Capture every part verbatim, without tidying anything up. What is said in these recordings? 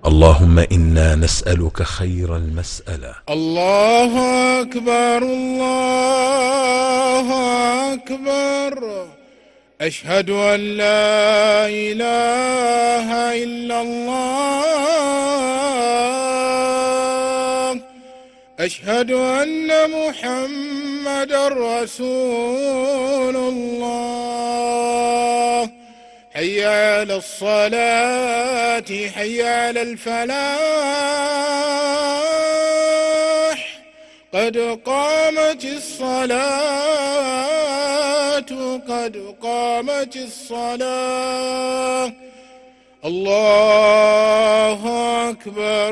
اللهم إنا نسألك خير المسألة. الله أكبر الله أكبر. أشهد أن لا إله إلا الله. أشهد أن محمدًا رسول الله. حي على الصلاة حي على الفلاح. قد قامت الصلاة قد قامت الصلاة. الله أكبر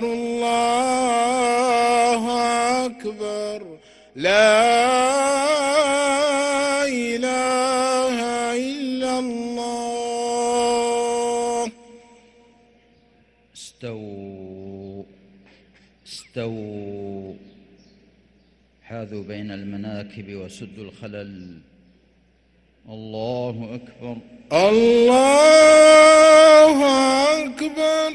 الله أكبر. لا إله إلا الله. استووا استووا. حاذوا بين المناكب وسدوا الخلل. الله أكبر الله أكبر.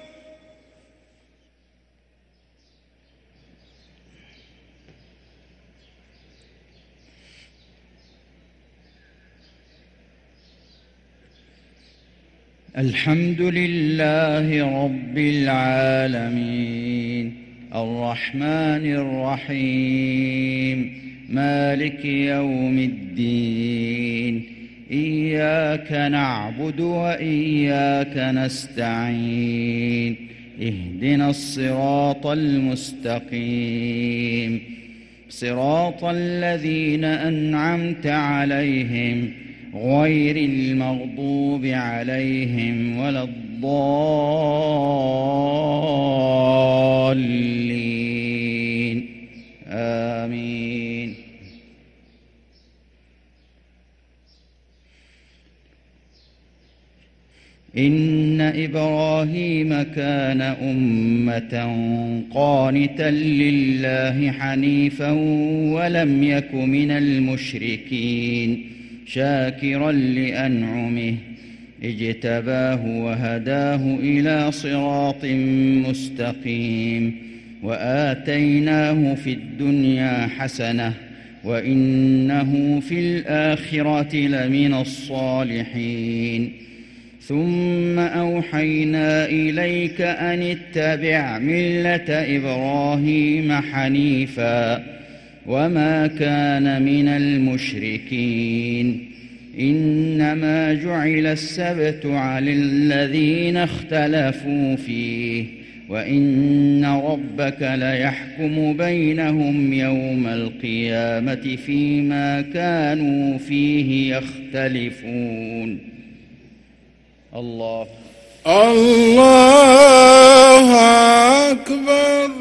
الحمد لله رب العالمين الرحمن الرحيم مالك يوم الدين. إياك نعبد وإياك نستعين. اهدنا الصراط المستقيم صراط الذين أنعمت عليهم غير المغضوب عليهم ولا الضالين. آمين. إن إبراهيم كان أمة قانتا لله حنيفا ولم يك من المشركين شاكرا لأنعمه اجتباه وهداه إلى صراط مستقيم. وآتيناه في الدنيا حسنة وإنه في الآخرة لمن الصالحين. ثم أوحينا إليك أن اتبع ملة إبراهيم حنيفا وما كان من المشركين. إنما جعل السبت على الذين اختلفوا فيه وإن ربك ليحكم بينهم يوم القيامة فيما كانوا فيه يختلفون. الله الله أكبر.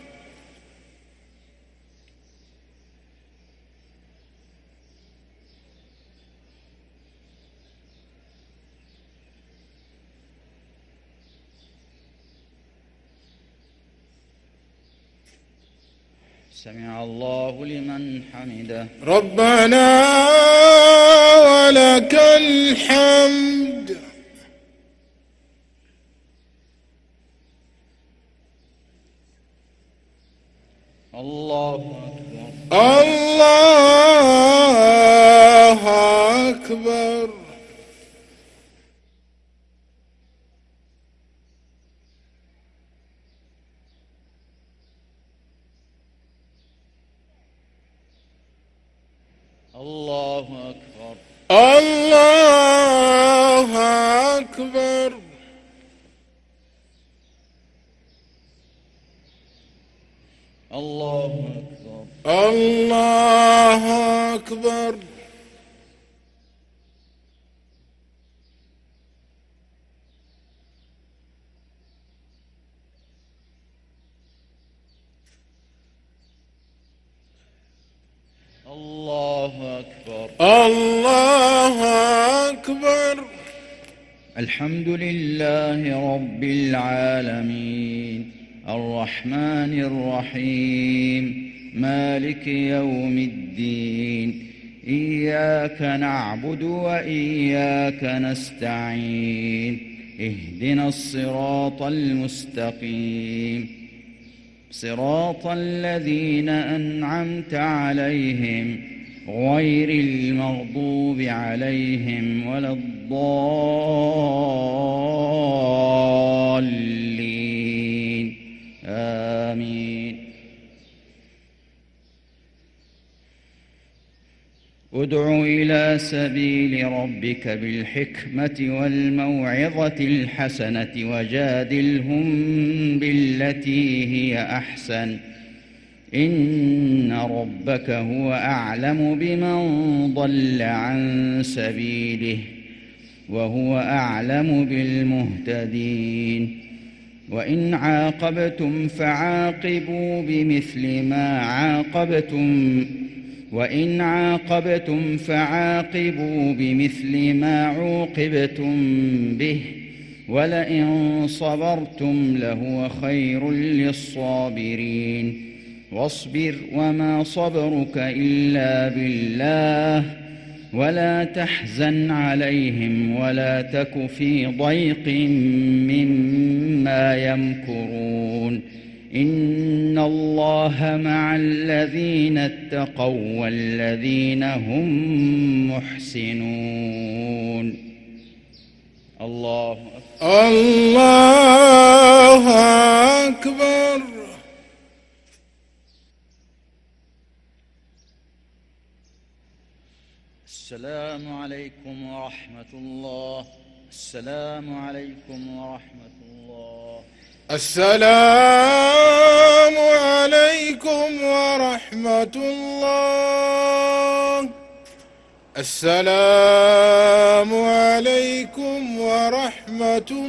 سمع الله لمن حمده. ربنا ولك الحمد. الله أكبر الله أكبر. الله أكبر الله أكبر. الله أكبر الله أكبر. الله أكبر الله أكبر. الحمد لله رب العالمين الرحمن الرحيم مالك يوم الدين. إياك نعبد وإياك نستعين. اهدنا الصراط المستقيم صراط الذين أنعمت عليهم غير المغضوب عليهم ولا الضالين آمين. ادع إلى سبيل ربك بالحكمة والموعظة الحسنة وجادلهم بالتي هي أحسن إن ربك هو أعلم بمن ضل عن سبيله وهو أعلم بالمهتدين. وإن عاقبتم فعاقبوا بمثل ما عاقبتم وإن عاقبتم فعاقبوا بمثل ما عوقبتم به ولئن صبرتم لهو خير للصابرين. واصبر وما صبرك إلا بالله ولا تحزن عليهم ولا تك في ضيق مما يمكرون إن الله مع الذين اتقوا والذين هم محسنون. الله أكبر. الله أكبر. السلام عليكم ورحمة الله. السلام عليكم ورحمة الله. السلام عليكم ورحمة الله. السلام عليكم ورحمة الله.